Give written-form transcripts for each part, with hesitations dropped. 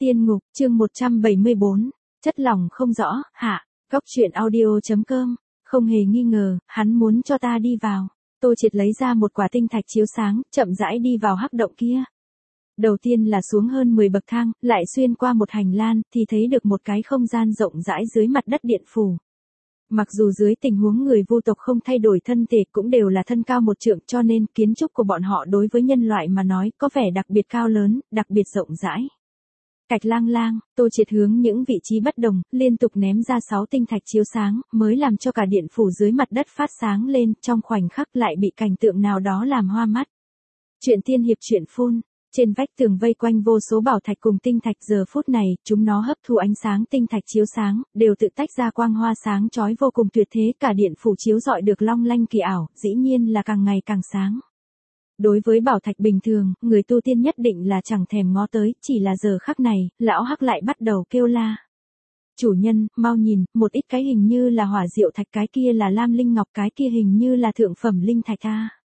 Tiên ngục, chương 174, chất lỏng không rõ, hạ, góc truyện audio.com, không hề nghi ngờ, hắn muốn cho ta đi vào. Tô Triệt lấy ra một quả tinh thạch chiếu sáng, chậm rãi đi vào hắc động kia. Đầu tiên là xuống hơn 10 bậc thang, lại xuyên qua một hành lang, thì thấy được một cái không gian rộng rãi dưới mặt đất điện phủ. Mặc dù dưới tình huống người vu tộc không thay đổi thân thể cũng đều là thân cao một trượng, cho nên kiến trúc của bọn họ đối với nhân loại mà nói có vẻ đặc biệt cao lớn, đặc biệt rộng rãi. Cạch lang lang, Tô Triệt hướng những vị trí bất đồng, liên tục ném ra 6 tinh thạch chiếu sáng, mới làm cho cả điện phủ dưới mặt đất phát sáng lên, trong khoảnh khắc lại bị cảnh tượng nào đó làm hoa mắt. Truyện tiên hiệp truyện phun. Trên vách tường vây quanh vô số bảo thạch cùng tinh thạch, giờ phút này, chúng nó hấp thu ánh sáng tinh thạch chiếu sáng, đều tự tách ra quang hoa sáng chói vô cùng tuyệt thế, cả điện phủ chiếu rọi được long lanh kỳ ảo, dĩ nhiên là càng ngày càng sáng. Đối với bảo thạch bình thường, người tu tiên nhất định là chẳng thèm ngó tới, chỉ là giờ khắc này, lão hắc lại bắt đầu kêu la. Chủ nhân, mau nhìn, một ít cái hình như là hỏa diệu thạch, cái kia là lam linh ngọc, cái kia hình như là thượng phẩm linh thạch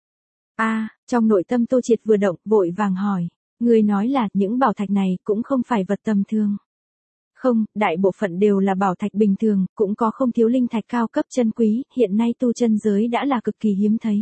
trong nội tâm Tô Triệt vừa động, vội vàng hỏi. Người nói là, những bảo thạch này cũng không phải vật tầm thường. Không, đại bộ phận đều là bảo thạch bình thường, cũng có không thiếu linh thạch cao cấp chân quý, hiện nay tu chân giới đã là cực kỳ hiếm thấy.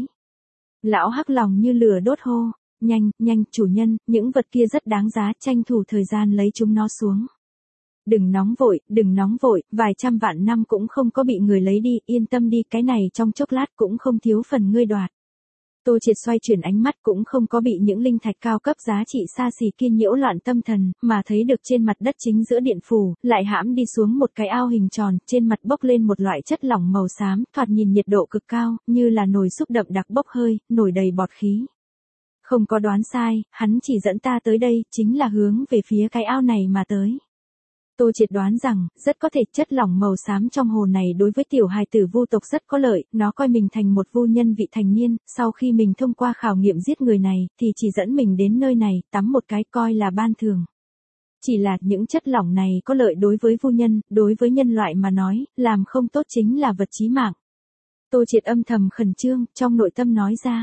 Lão hắc lòng như lửa đốt hô. Nhanh, nhanh, chủ nhân, những vật kia rất đáng giá, tranh thủ thời gian lấy chúng nó xuống. Đừng nóng vội, vài trăm vạn năm cũng không có bị người lấy đi, yên tâm đi, cái này trong chốc lát cũng không thiếu phần ngươi đoạt. Tô Triệt xoay chuyển ánh mắt, cũng không có bị những linh thạch cao cấp giá trị xa xỉ kia nhiễu loạn tâm thần, mà thấy được trên mặt đất chính giữa điện phủ, lại hãm đi xuống một cái ao hình tròn, trên mặt bốc lên một loại chất lỏng màu xám, thoạt nhìn nhiệt độ cực cao, như là nồi súp đậm đặc bốc hơi, nổi đầy bọt khí. Không có đoán sai, hắn chỉ dẫn ta tới đây, chính là hướng về phía cái ao này mà tới. Tô Triệt đoán rằng, rất có thể chất lỏng màu xám trong hồ này đối với tiểu hài tử vu tộc rất có lợi, nó coi mình thành một vu nhân vị thành niên, sau khi mình thông qua khảo nghiệm giết người này, thì chỉ dẫn mình đến nơi này, tắm một cái coi là ban thưởng. Chỉ là những chất lỏng này có lợi đối với vu nhân, đối với nhân loại mà nói, làm không tốt chính là vật chí mạng. Tô Triệt âm thầm khẩn trương, trong nội tâm nói ra.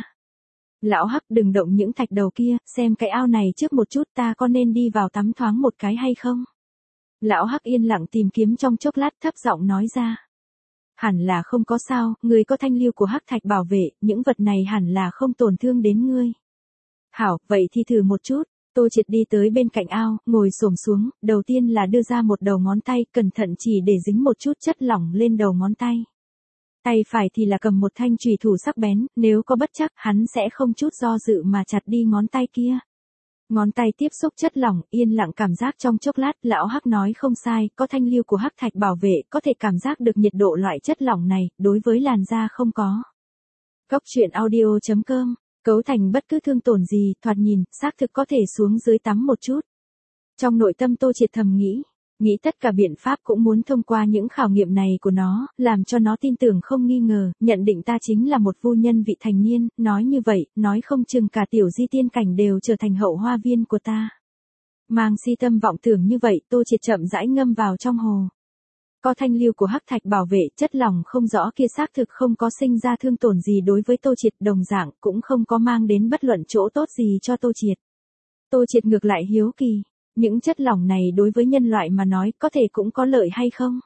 Lão hắc, đừng động những thạch đầu kia, xem cái ao này trước một chút, ta có nên đi vào tắm thoáng một cái hay không? Lão hắc yên lặng tìm kiếm trong chốc lát, thấp giọng nói ra. Hẳn là không có sao, ngươi có thanh lưu của hắc thạch bảo vệ, những vật này hẳn là không tổn thương đến ngươi. Hảo, vậy thì thử một chút. Tô Triệt đi tới bên cạnh ao, ngồi xổm xuống, đầu tiên là đưa ra một đầu ngón tay, cẩn thận chỉ để dính một chút chất lỏng lên đầu ngón tay. Tay phải thì là cầm một thanh chùy thủ sắc bén, nếu có bất trắc, hắn sẽ không chút do dự mà chặt đi ngón tay kia. Ngón tay tiếp xúc chất lỏng, yên lặng cảm giác trong chốc lát, lão hắc nói không sai, có thanh lưu của hắc thạch bảo vệ, có thể cảm giác được nhiệt độ loại chất lỏng này, đối với làn da không có. Góc truyện audio.com, cấu thành bất cứ thương tổn gì, thoạt nhìn, xác thực có thể xuống dưới tắm một chút. Trong nội tâm Tô Triệt thầm nghĩ tất cả biện pháp cũng muốn thông qua những khảo nghiệm này của nó, làm cho nó tin tưởng không nghi ngờ, nhận định ta chính là một vu nhân vị thành niên, nói như vậy, nói không chừng cả tiểu di tiên cảnh đều trở thành hậu hoa viên của ta. Mang si tâm vọng tưởng như vậy, Tô Triệt chậm rãi ngâm vào trong hồ. Có thanh lưu của hắc thạch bảo vệ, chất lỏng không rõ kia xác thực không có sinh ra thương tổn gì đối với Tô Triệt, đồng dạng cũng không có mang đến bất luận chỗ tốt gì cho Tô Triệt. Tô Triệt ngược lại hiếu kỳ. Những chất lỏng này đối với nhân loại mà nói có thể cũng có lợi hay không?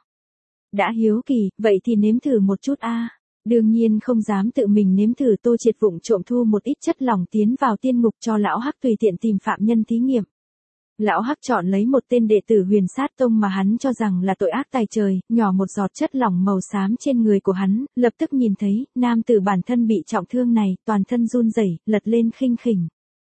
Đã hiếu kỳ, vậy thì nếm thử một chút Đương nhiên không dám tự mình nếm thử, Tô Triệt vụng trộm thu một ít chất lỏng tiến vào tiên ngục cho lão hắc tùy tiện tìm phạm nhân thí nghiệm. Lão hắc chọn lấy một tên đệ tử Huyền Sát Tông mà hắn cho rằng là tội ác tày trời, nhỏ một giọt chất lỏng màu xám trên người của hắn, lập tức nhìn thấy, nam tử bản thân bị trọng thương này, toàn thân run rẩy, lật lên khinh khỉnh.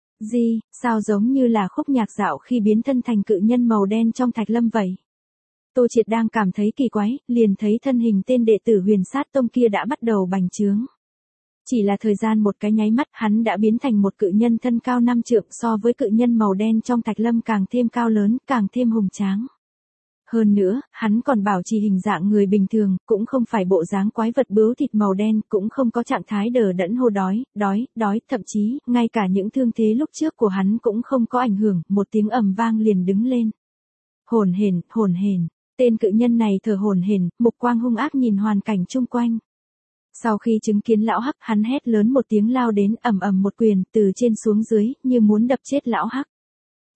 Sao giống như là khúc nhạc dạo khi biến thân thành cự nhân màu đen trong thạch lâm vậy? Tô Triệt đang cảm thấy kỳ quái, liền thấy thân hình tên đệ tử Huyền Sát Tông kia đã bắt đầu bành trướng. Chỉ là thời gian một cái nháy mắt, hắn đã biến thành một cự nhân thân cao 5 trượng, so với cự nhân màu đen trong thạch lâm càng thêm cao lớn, càng thêm hùng tráng. Hơn nữa, hắn còn bảo trì hình dạng người bình thường, cũng không phải bộ dáng quái vật bướu thịt màu đen, cũng không có trạng thái đờ đẫn hô đói, thậm chí, ngay cả những thương thế lúc trước của hắn cũng không có ảnh hưởng, một tiếng ầm vang liền đứng lên. Hổn hển, tên cự nhân này thở hổn hển, mục quang hung ác nhìn hoàn cảnh chung quanh. Sau khi chứng kiến lão hắc, hắn hét lớn một tiếng lao đến, ầm ầm một quyền, từ trên xuống dưới, như muốn đập chết lão hắc.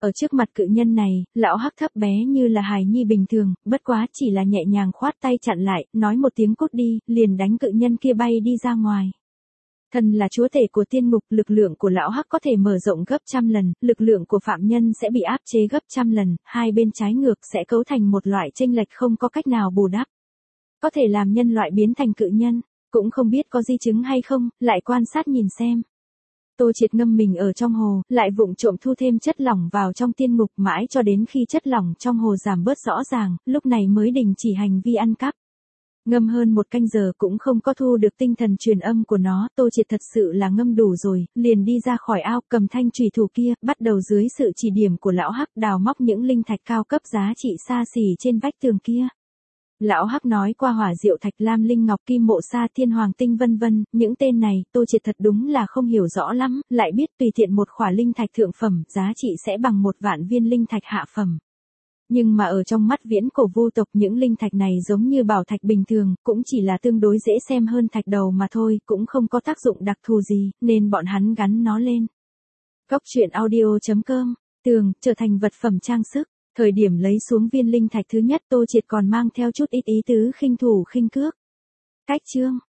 Ở trước mặt cự nhân này, lão hắc thấp bé như là hài nhi bình thường, bất quá chỉ là nhẹ nhàng khoát tay chặn lại, nói một tiếng cút đi, liền đánh cự nhân kia bay đi ra ngoài. Thần là chúa tể của tiên ngục, lực lượng của lão hắc có thể mở rộng gấp trăm lần, lực lượng của phạm nhân sẽ bị áp chế gấp trăm lần, hai bên trái ngược sẽ cấu thành một loại chênh lệch không có cách nào bù đắp. Có thể làm nhân loại biến thành cự nhân, cũng không biết có di chứng hay không, lại quan sát nhìn xem. Tô Triệt ngâm mình ở trong hồ, lại vụng trộm thu thêm chất lỏng vào trong tiên ngục mãi cho đến khi chất lỏng trong hồ giảm bớt rõ ràng, lúc này mới đình chỉ hành vi ăn cắp. Ngâm hơn 1 canh giờ cũng không có thu được tinh thần truyền âm của nó, Tô Triệt thật sự là ngâm đủ rồi, liền đi ra khỏi ao, cầm thanh chùy thủ kia, bắt đầu dưới sự chỉ điểm của lão hắc đào móc những linh thạch cao cấp giá trị xa xỉ trên vách tường kia. Lão hắc nói qua hỏa diệu thạch, lam linh ngọc, kim mộ sa, thiên hoàng tinh vân vân, những tên này, Tô Triệt thật đúng là không hiểu rõ lắm, lại biết tùy tiện một khỏa linh thạch thượng phẩm, giá trị sẽ bằng 1 vạn viên linh thạch hạ phẩm. Nhưng mà ở trong mắt viễn cổ vu tộc những linh thạch này giống như bảo thạch bình thường, cũng chỉ là tương đối dễ xem hơn thạch đầu mà thôi, cũng không có tác dụng đặc thù gì, nên bọn hắn gắn nó lên. Cốc truyện audio.com, tường, trở thành vật phẩm trang sức. Thời điểm lấy xuống viên linh thạch thứ nhất, Tô Triệt còn mang theo chút ít ý tứ khinh thủ khinh cước. Cách chương